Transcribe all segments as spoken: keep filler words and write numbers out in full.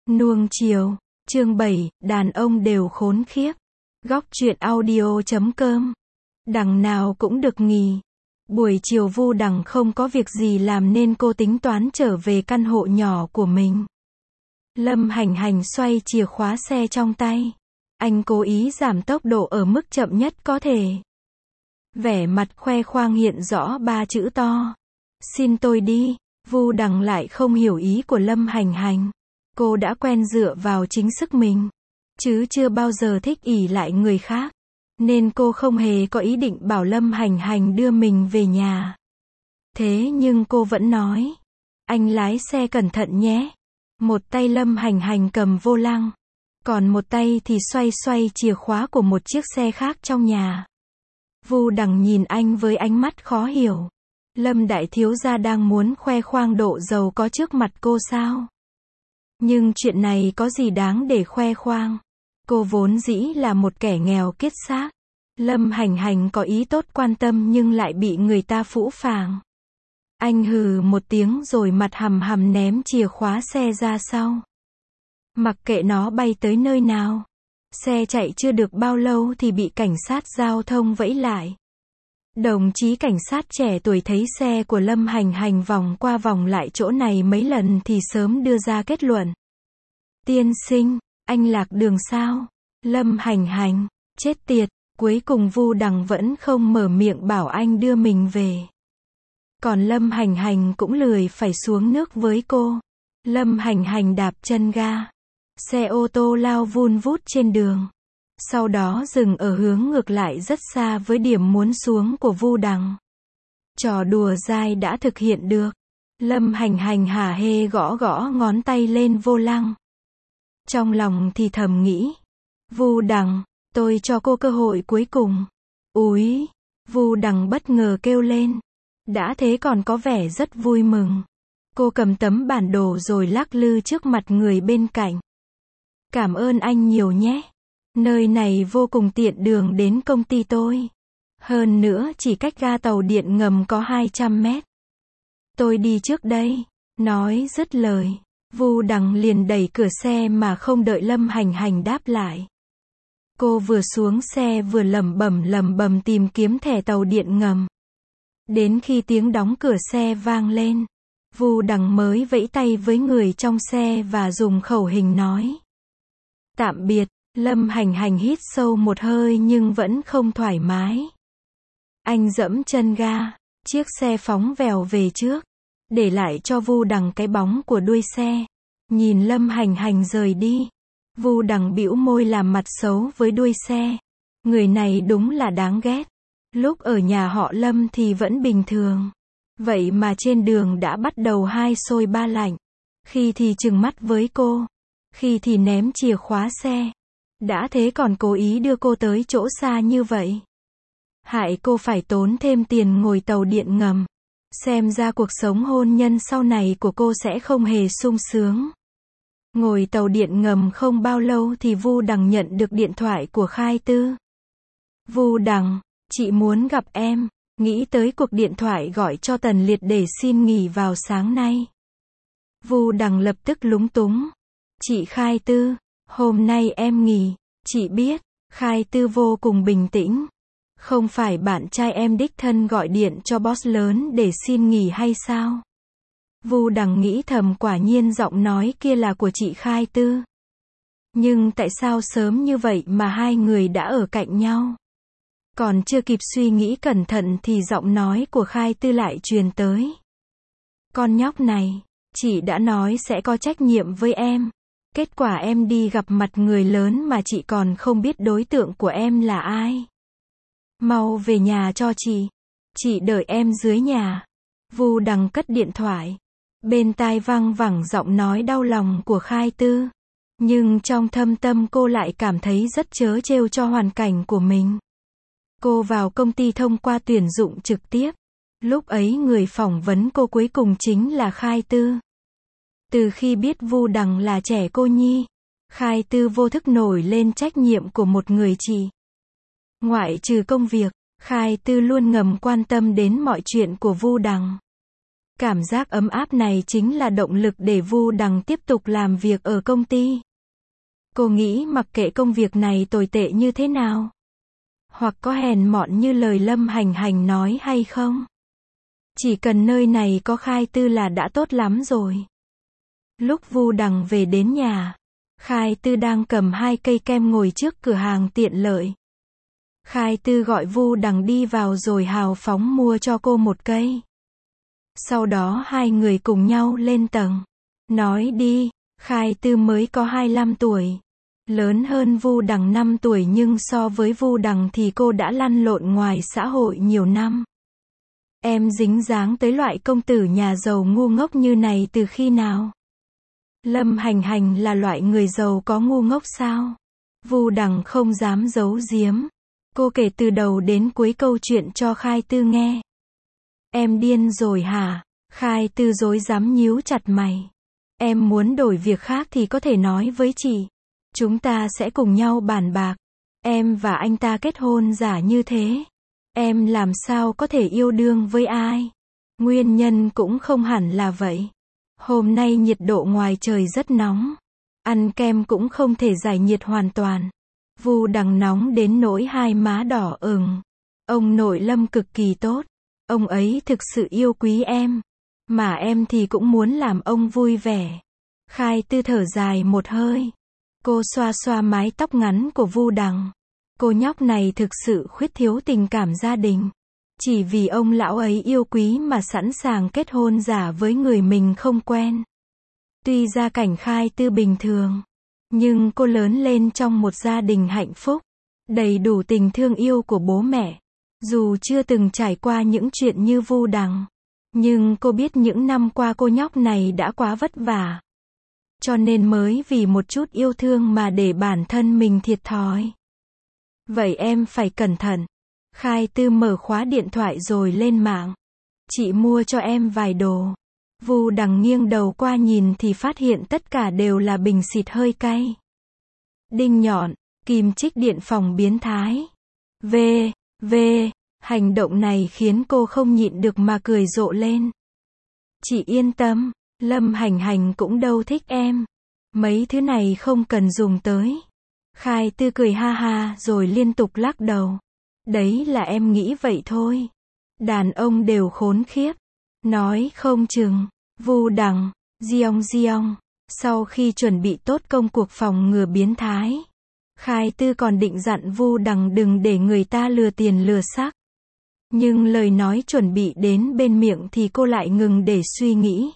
Nuông chiều, chương bảy, đàn ông đều khốn khiếp. Góc truyện audio chấm com. Đằng nào cũng được nghỉ. Buổi chiều Vu Đằng không có việc gì làm nên cô tính toán trở về căn hộ nhỏ của mình. Lâm Hành Hành xoay chìa khóa xe trong tay. Anh cố ý giảm tốc độ ở mức chậm nhất có thể. Vẻ mặt khoe khoang hiện rõ ba chữ to. Xin tôi đi. Vu Đằng lại không hiểu ý của Lâm Hành Hành. Cô đã quen dựa vào chính sức mình, chứ chưa bao giờ thích ỷ lại người khác. Nên cô không hề có ý định bảo Lâm Hành Hành đưa mình về nhà. Thế nhưng cô vẫn nói, anh lái xe cẩn thận nhé. Một tay Lâm Hành Hành cầm vô lăng, còn một tay thì xoay xoay chìa khóa của một chiếc xe khác trong nhà. Vu Đằng nhìn anh với ánh mắt khó hiểu. Lâm đại thiếu gia đang muốn khoe khoang độ giàu có trước mặt cô sao? Nhưng chuyện này có gì đáng để khoe khoang? Cô vốn dĩ là một kẻ nghèo kiết xác. Lâm Hành Hành có ý tốt quan tâm nhưng lại bị người ta phũ phàng. Anh hừ một tiếng rồi mặt hầm hầm ném chìa khóa xe ra sau. Mặc kệ nó bay tới nơi nào. Xe chạy chưa được bao lâu thì bị cảnh sát giao thông vẫy lại. Đồng chí cảnh sát trẻ tuổi thấy xe của Lâm Hành Hành vòng qua vòng lại chỗ này mấy lần thì sớm đưa ra kết luận. Tiên sinh, anh lạc đường sao? Lâm Hành Hành, chết tiệt, cuối cùng Vu Đằng vẫn không mở miệng bảo anh đưa mình về. Còn Lâm Hành Hành cũng lười phải xuống nước với cô. Lâm Hành Hành đạp chân ga. Xe ô tô lao vun vút trên đường. Sau đó dừng ở hướng ngược lại rất xa với điểm muốn xuống của Vu Đằng. Trò đùa dai đã thực hiện được. Lâm Hành Hành hả hê gõ gõ ngón tay lên vô lăng. Trong lòng thì thầm nghĩ. Vu Đằng, tôi cho cô cơ hội cuối cùng. Úi, Vu Đằng bất ngờ kêu lên. Đã thế còn có vẻ rất vui mừng. Cô cầm tấm bản đồ rồi lắc lư trước mặt người bên cạnh. Cảm ơn anh nhiều nhé. Nơi này vô cùng tiện đường đến công ty tôi. Hơn nữa chỉ cách ga tàu điện ngầm có hai trăm mét. Tôi đi trước đây. Nói dứt lời, Vu Đằng liền đẩy cửa xe mà không đợi Lâm Hành Hành đáp lại. Cô vừa xuống xe vừa lẩm bẩm lẩm bẩm tìm kiếm thẻ tàu điện ngầm. Đến khi tiếng đóng cửa xe vang lên, Vu Đằng mới vẫy tay với người trong xe và dùng khẩu hình nói. Tạm biệt. Lâm Hành Hành hít sâu một hơi nhưng vẫn không thoải mái. Anh giẫm chân ga, chiếc xe phóng vèo về trước, để lại cho Vu Đằng cái bóng của đuôi xe. Nhìn Lâm Hành Hành rời đi, Vu Đằng bĩu môi làm mặt xấu với đuôi xe. Người này đúng là đáng ghét. Lúc ở nhà họ Lâm thì vẫn bình thường. Vậy mà trên đường đã bắt đầu hai sôi ba lạnh. Khi thì trừng mắt với cô, khi thì ném chìa khóa xe. Đã thế còn cố ý đưa cô tới chỗ xa như vậy. Hại cô phải tốn thêm tiền ngồi tàu điện ngầm. Xem ra cuộc sống hôn nhân sau này của cô sẽ không hề sung sướng. Ngồi tàu điện ngầm không bao lâu thì Vu Đằng nhận được điện thoại của Khai Tư. Vu Đằng, chị muốn gặp em. Nghĩ tới cuộc điện thoại gọi cho Tần Liệt để xin nghỉ vào sáng nay. Vu Đằng lập tức lúng túng. Chị Khai Tư, hôm nay em nghỉ. Chị biết. Khai Tư vô cùng bình tĩnh. Không phải bạn trai em đích thân gọi điện cho boss lớn để xin nghỉ hay sao? Vu Đằng nghĩ thầm quả nhiên giọng nói kia là của chị Khai Tư. Nhưng tại sao sớm như vậy mà hai người đã ở cạnh nhau? Còn chưa kịp suy nghĩ cẩn thận thì giọng nói của Khai Tư lại truyền tới. Con nhóc này, chị đã nói sẽ có trách nhiệm với em. Kết quả em đi gặp mặt người lớn mà chị còn không biết đối tượng của em là ai. Mau về nhà cho chị. Chị đợi em dưới nhà. Vu Đằng cất điện thoại. Bên tai vang vẳng giọng nói đau lòng của Khai Tư. Nhưng trong thâm tâm cô lại cảm thấy rất trớ trêu cho hoàn cảnh của mình. Cô vào công ty thông qua tuyển dụng trực tiếp. Lúc ấy người phỏng vấn cô cuối cùng chính là Khai Tư. Từ khi biết Vu Đằng là trẻ cô nhi, Khai Tư vô thức nổi lên trách nhiệm của một người chị. Ngoại trừ công việc, Khai Tư luôn ngầm quan tâm đến mọi chuyện của Vu Đằng. Cảm giác ấm áp này chính là động lực để Vu Đằng tiếp tục làm việc ở công ty. Cô nghĩ mặc kệ công việc này tồi tệ như thế nào, hoặc có hèn mọn như lời Lâm Hành Hành nói hay không, chỉ cần nơi này có Khai Tư là đã tốt lắm rồi. Lúc Vu Đằng về đến nhà, Khai Tư đang cầm hai cây kem ngồi trước cửa hàng tiện lợi. Khai Tư gọi Vu Đằng đi vào rồi hào phóng mua cho cô một cây. Sau đó hai người cùng nhau lên tầng. Nói đi, Khai Tư mới có hai mươi lăm tuổi. Lớn hơn Vu Đằng năm tuổi nhưng so với Vu Đằng thì cô đã lăn lộn ngoài xã hội nhiều năm. Em dính dáng tới loại công tử nhà giàu ngu ngốc như này từ khi nào? Lâm Hành Hành là loại người giàu có ngu ngốc sao? Vu Đằng không dám giấu giếm. Cô kể từ đầu đến cuối câu chuyện cho Khai Tư nghe. Em điên rồi hả? Khai Tư rối rắm nhíu chặt mày. Em muốn đổi việc khác thì có thể nói với chị. Chúng ta sẽ cùng nhau bàn bạc. Em và anh ta kết hôn giả như thế. Em làm sao có thể yêu đương với ai? Nguyên nhân cũng không hẳn là vậy. Hôm nay nhiệt độ ngoài trời rất nóng. Ăn kem cũng không thể giải nhiệt hoàn toàn. Vu Đằng nóng đến nỗi hai má đỏ ửng. Ông nội Lâm cực kỳ tốt. Ông ấy thực sự yêu quý em. Mà em thì cũng muốn làm ông vui vẻ. Khai Tư thở dài một hơi. Cô xoa xoa mái tóc ngắn của Vu Đằng. Cô nhóc này thực sự khuyết thiếu tình cảm gia đình. Chỉ vì ông lão ấy yêu quý mà sẵn sàng kết hôn giả với người mình không quen. Tuy gia cảnh Khai Tư bình thường, nhưng cô lớn lên trong một gia đình hạnh phúc, đầy đủ tình thương yêu của bố mẹ. Dù chưa từng trải qua những chuyện như Vu Đằng, nhưng cô biết những năm qua cô nhóc này đã quá vất vả. Cho nên mới vì một chút yêu thương mà để bản thân mình thiệt thòi. Vậy em phải cẩn thận. Khai Tư mở khóa điện thoại rồi lên mạng. Chị mua cho em vài đồ. Vu Đằng nghiêng đầu qua nhìn thì phát hiện tất cả đều là bình xịt hơi cay. Đinh nhọn, kim chích điện phòng biến thái. V, V, hành động này khiến cô không nhịn được mà cười rộ lên. Chị yên tâm, Lâm Hành Hành cũng đâu thích em. Mấy thứ này không cần dùng tới. Khai Tư cười ha ha rồi liên tục lắc đầu. Đấy là em nghĩ vậy thôi. Đàn ông đều khốn khiếp. Nói không chừng. Vu Đằng, Giong Giong. Sau khi chuẩn bị tốt công cuộc phòng ngừa biến thái, Khai Tư còn định dặn Vu Đằng đừng để người ta lừa tiền lừa xác. Nhưng lời nói chuẩn bị đến bên miệng thì cô lại ngừng để suy nghĩ.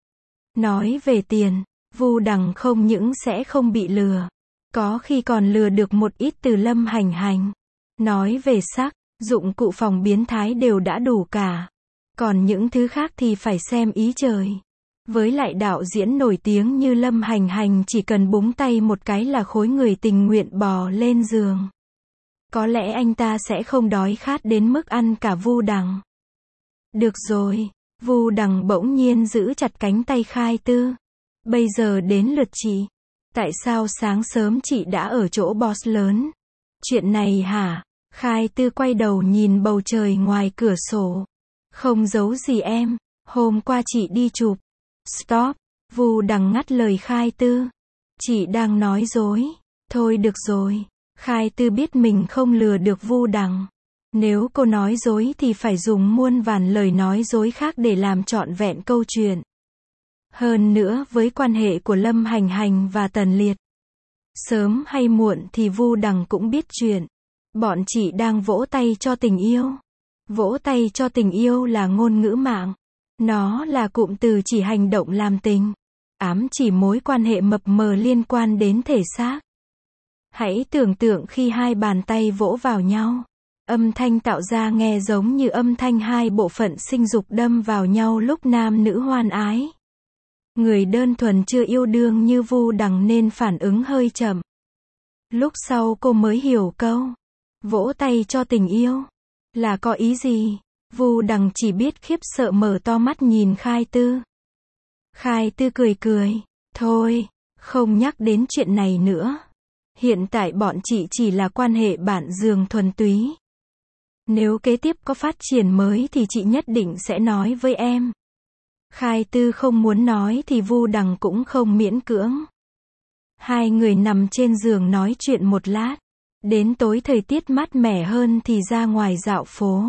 Nói về tiền, Vu Đằng không những sẽ không bị lừa, có khi còn lừa được một ít từ Lâm Hành Hành. Nói về xác, dụng cụ phòng biến thái đều đã đủ cả. Còn những thứ khác thì phải xem ý trời. Với lại đạo diễn nổi tiếng như Lâm Hành Hành chỉ cần búng tay một cái là khối người tình nguyện bò lên giường. Có lẽ anh ta sẽ không đói khát đến mức ăn cả Vu Đằng. Được rồi, Vu Đằng bỗng nhiên giữ chặt cánh tay Khai Tư. Bây giờ đến lượt chị. Tại sao sáng sớm chị đã ở chỗ boss lớn? Chuyện này hả? Khai Tư quay đầu nhìn bầu trời ngoài cửa sổ. Không giấu gì em, hôm qua chị đi chụp. Stop, Vu Đằng ngắt lời Khai Tư. Chị đang nói dối. Thôi được rồi. Khai Tư biết mình không lừa được Vu Đằng. Nếu cô nói dối thì phải dùng muôn vàn lời nói dối khác để làm trọn vẹn câu chuyện. Hơn nữa với quan hệ của Lâm Hành Hành và Tần Liệt, sớm hay muộn thì Vu Đằng cũng biết chuyện. Bọn chị đang vỗ tay cho tình yêu. Vỗ tay cho tình yêu là ngôn ngữ mạng. Nó là cụm từ chỉ hành động làm tình, ám chỉ mối quan hệ mập mờ liên quan đến thể xác. Hãy tưởng tượng khi hai bàn tay vỗ vào nhau, âm thanh tạo ra nghe giống như âm thanh hai bộ phận sinh dục đâm vào nhau lúc nam nữ hoan ái. Người đơn thuần chưa yêu đương như Vu Đằng nên phản ứng hơi chậm. Lúc sau cô mới hiểu câu vỗ tay cho tình yêu là có ý gì. Vu Đằng chỉ biết khiếp sợ mở to mắt nhìn Khai Tư. Khai Tư cười cười. Thôi, không nhắc đến chuyện này nữa. Hiện tại bọn chị chỉ là quan hệ bạn giường thuần túy. Nếu kế tiếp có phát triển mới thì chị nhất định sẽ nói với em. Khai Tư không muốn nói thì Vu Đằng cũng không miễn cưỡng. Hai người nằm trên giường nói chuyện một lát. Đến tối thời tiết mát mẻ hơn thì ra ngoài dạo phố.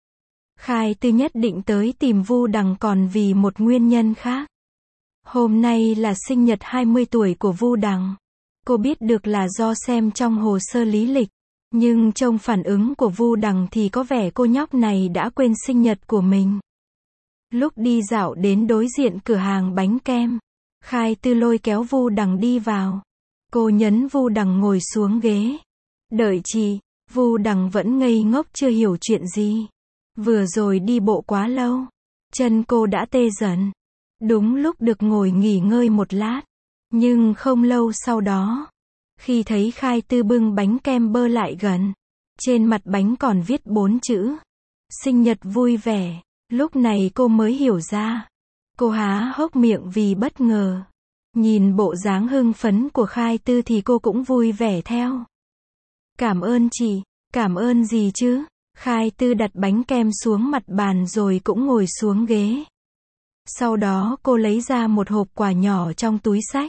Khai Tư nhất định tới tìm Vu Đằng còn vì một nguyên nhân khác. Hôm nay là sinh nhật hai mươi tuổi của Vu Đằng. Cô biết được là do xem trong hồ sơ lý lịch. Nhưng trông phản ứng của Vu Đằng thì có vẻ cô nhóc này đã quên sinh nhật của mình. Lúc đi dạo đến đối diện cửa hàng bánh kem, Khai Tư lôi kéo Vu Đằng đi vào. Cô nhấn Vu Đằng ngồi xuống ghế. Đợi chị. Vu Đằng vẫn ngây ngốc chưa hiểu chuyện gì. Vừa rồi đi bộ quá lâu. Chân cô đã tê dần. Đúng lúc được ngồi nghỉ ngơi một lát. Nhưng không lâu sau đó, khi thấy Khai Tư bưng bánh kem bơ lại gần, trên mặt bánh còn viết bốn chữ. Sinh nhật vui vẻ. Lúc này cô mới hiểu ra. Cô há hốc miệng vì bất ngờ. Nhìn bộ dáng hưng phấn của Khai Tư thì cô cũng vui vẻ theo. Cảm ơn chị. Cảm ơn gì chứ? Khai Tư đặt bánh kem xuống mặt bàn rồi cũng ngồi xuống ghế. Sau đó cô lấy ra một hộp quà nhỏ trong túi xách.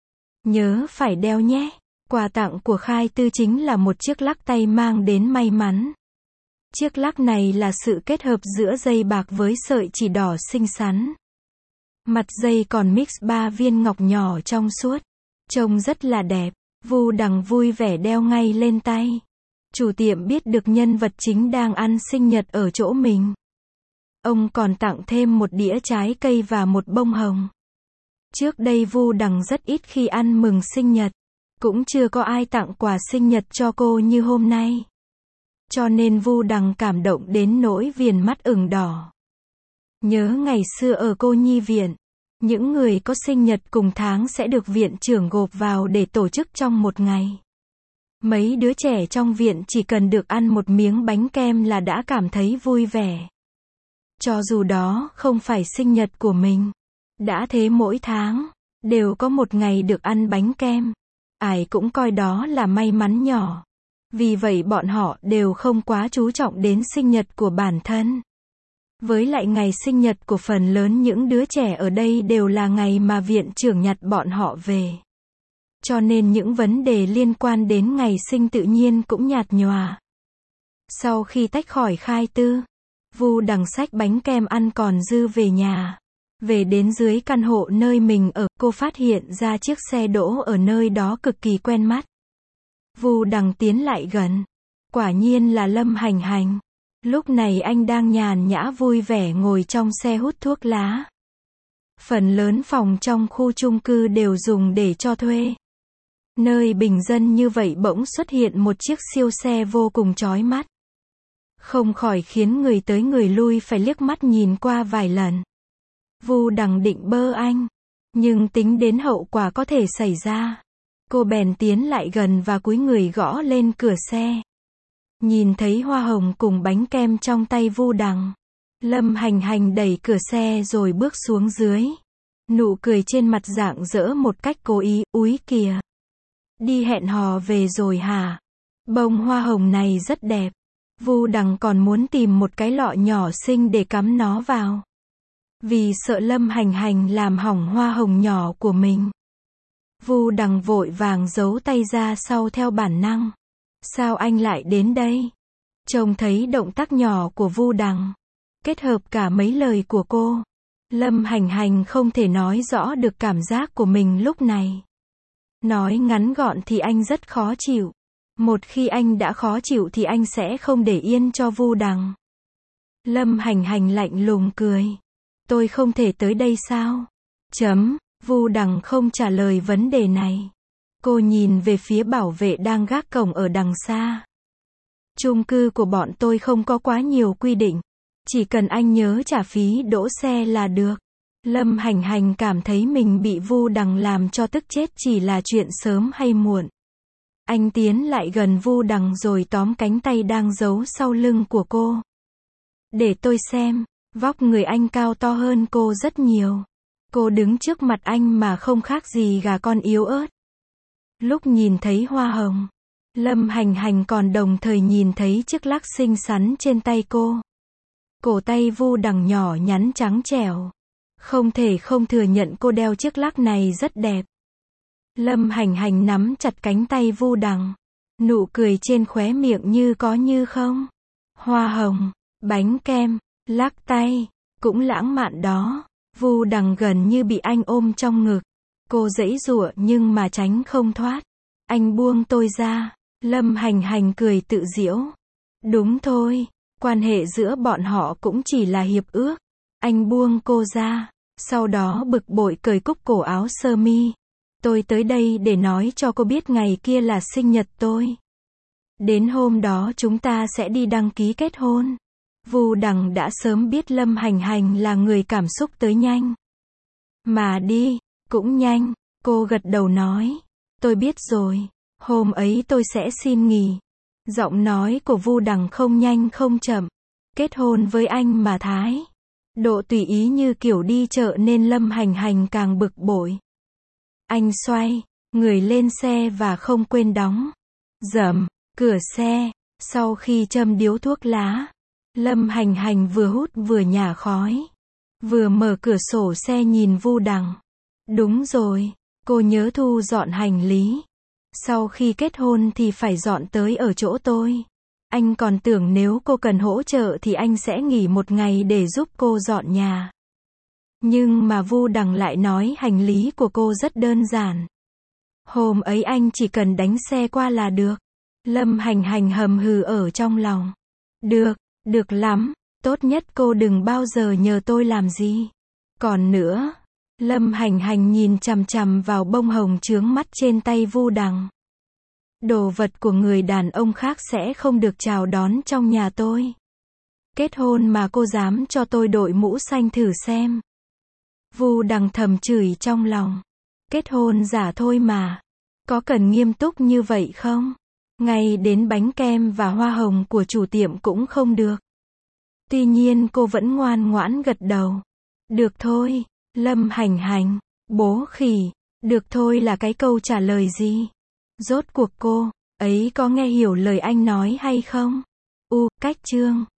Nhớ phải đeo nhé. Quà tặng của Khai Tư chính là một chiếc lắc tay mang đến may mắn. Chiếc lắc này là sự kết hợp giữa dây bạc với sợi chỉ đỏ xinh xắn. Mặt dây còn mix ba viên ngọc nhỏ trong suốt. Trông rất là đẹp. Vu Đằng vui vẻ đeo ngay lên tay. Chủ tiệm biết được nhân vật chính đang ăn sinh nhật ở chỗ mình. Ông còn tặng thêm một đĩa trái cây và một bông hồng. Trước đây Vu Đằng rất ít khi ăn mừng sinh nhật. Cũng chưa có ai tặng quà sinh nhật cho cô như hôm nay. Cho nên Vu Đằng cảm động đến nỗi viền mắt ửng đỏ. Nhớ ngày xưa ở cô nhi viện, những người có sinh nhật cùng tháng sẽ được viện trưởng gộp vào để tổ chức trong một ngày. Mấy đứa trẻ trong viện chỉ cần được ăn một miếng bánh kem là đã cảm thấy vui vẻ. Cho dù đó không phải sinh nhật của mình. Đã thế mỗi tháng, đều có một ngày được ăn bánh kem. Ai cũng coi đó là may mắn nhỏ. Vì vậy bọn họ đều không quá chú trọng đến sinh nhật của bản thân. Với lại ngày sinh nhật của phần lớn những đứa trẻ ở đây đều là ngày mà viện trưởng nhặt bọn họ về. Cho nên những vấn đề liên quan đến ngày sinh tự nhiên cũng nhạt nhòa. Sau khi tách khỏi Khai Tư, Vu Đằng xách bánh kem ăn còn dư về nhà. Về đến dưới căn hộ nơi mình ở, cô phát hiện ra chiếc xe đỗ ở nơi đó cực kỳ quen mắt. Vu Đằng tiến lại gần. Quả nhiên là Lâm Hành Hành. Lúc này anh đang nhàn nhã vui vẻ ngồi trong xe hút thuốc lá. Phần lớn phòng trong khu chung cư đều dùng để cho thuê. Nơi bình dân như vậy bỗng xuất hiện một chiếc siêu xe vô cùng chói mắt. Không khỏi khiến người tới người lui phải liếc mắt nhìn qua vài lần. Vu Đằng định bơ anh. Nhưng tính đến hậu quả có thể xảy ra. Cô bèn tiến lại gần và cúi người gõ lên cửa xe. Nhìn thấy hoa hồng cùng bánh kem trong tay Vu Đằng. Lâm Hành Hành đẩy cửa xe rồi bước xuống dưới. Nụ cười trên mặt rạng rỡ một cách cố ý, úi kìa. Đi hẹn hò về rồi hả? Bông hoa hồng này rất đẹp. Vu Đằng còn muốn tìm một cái lọ nhỏ xinh để cắm nó vào. Vì sợ Lâm Hành Hành làm hỏng hoa hồng nhỏ của mình. Vu Đằng vội vàng giấu tay ra sau theo bản năng. Sao anh lại đến đây? Trông thấy động tác nhỏ của Vu Đằng, kết hợp cả mấy lời của cô, Lâm Hành Hành không thể nói rõ được cảm giác của mình lúc này. Nói ngắn gọn thì anh rất khó chịu. Một khi anh đã khó chịu thì anh sẽ không để yên cho Vu Đằng. Lâm Hành Hành lạnh lùng cười. Tôi không thể tới đây sao? Chấm. Vu Đằng không trả lời vấn đề này. Cô nhìn về phía bảo vệ đang gác cổng ở đằng xa. Chung cư của bọn tôi không có quá nhiều quy định. Chỉ cần anh nhớ trả phí đỗ xe là được. Lâm Hành Hành cảm thấy mình bị Vu Đằng làm cho tức chết chỉ là chuyện sớm hay muộn. Anh tiến lại gần Vu Đằng rồi tóm cánh tay đang giấu sau lưng của cô. Để tôi xem. Vóc người anh cao to hơn cô rất nhiều. Cô đứng trước mặt anh mà không khác gì gà con yếu ớt. Lúc nhìn thấy hoa hồng, Lâm Hành Hành còn đồng thời nhìn thấy chiếc lắc xinh xắn trên tay cô. Cổ tay Vu Đằng nhỏ nhắn trắng trẻo. Không thể không thừa nhận cô đeo chiếc lắc này rất đẹp. Lâm Hành Hành nắm chặt cánh tay Vu Đằng. Nụ cười trên khóe miệng như có như không. Hoa hồng, bánh kem, lắc tay, cũng lãng mạn đó. Vu Đằng gần như bị anh ôm trong ngực. Cô giãy giụa nhưng mà tránh không thoát. Anh buông tôi ra. Lâm Hành Hành cười tự giễu. Đúng thôi, quan hệ giữa bọn họ cũng chỉ là hiệp ước. Anh buông cô ra. Sau đó bực bội cởi cúc cổ áo sơ mi. Tôi tới đây để nói cho cô biết ngày kia là sinh nhật tôi. Đến hôm đó chúng ta sẽ đi đăng ký kết hôn. Vu Đằng đã sớm biết Lâm Hành Hành là người cảm xúc tới nhanh. Mà đi, cũng nhanh, cô gật đầu nói. Tôi biết rồi, hôm ấy tôi sẽ xin nghỉ. Giọng nói của Vu Đằng không nhanh không chậm. Kết hôn với anh mà Thái. Độ tùy ý như kiểu đi chợ nên Lâm Hành Hành càng bực bội. Anh xoay, người lên xe và không quên đóng. Dầm, cửa xe. Sau khi châm điếu thuốc lá, Lâm Hành Hành vừa hút vừa nhả khói. Vừa mở cửa sổ xe nhìn Vu Đằng. Đúng rồi, cô nhớ thu dọn hành lý. Sau khi kết hôn thì phải dọn tới ở chỗ tôi. Anh còn tưởng nếu cô cần hỗ trợ thì anh sẽ nghỉ một ngày để giúp cô dọn nhà. Nhưng mà Vu Đằng lại nói hành lý của cô rất đơn giản. Hôm ấy anh chỉ cần đánh xe qua là được. Lâm Hành Hành hầm hừ ở trong lòng. Được, được lắm, tốt nhất cô đừng bao giờ nhờ tôi làm gì. Còn nữa, Lâm Hành Hành nhìn chằm chằm vào bông hồng chướng mắt trên tay Vu Đằng. Đồ vật của người đàn ông khác sẽ không được chào đón trong nhà tôi. Kết hôn mà cô dám cho tôi đội mũ xanh thử xem. Vu Đằng thầm chửi trong lòng. Kết hôn giả thôi mà. Có cần nghiêm túc như vậy không? Ngay đến bánh kem và hoa hồng của chủ tiệm cũng không được. Tuy nhiên cô vẫn ngoan ngoãn gật đầu. Được thôi, Lâm Hành Hành, bố khỉ. Được thôi là cái câu trả lời gì? Rốt cuộc cô ấy có nghe hiểu lời anh nói hay không? U, cách chương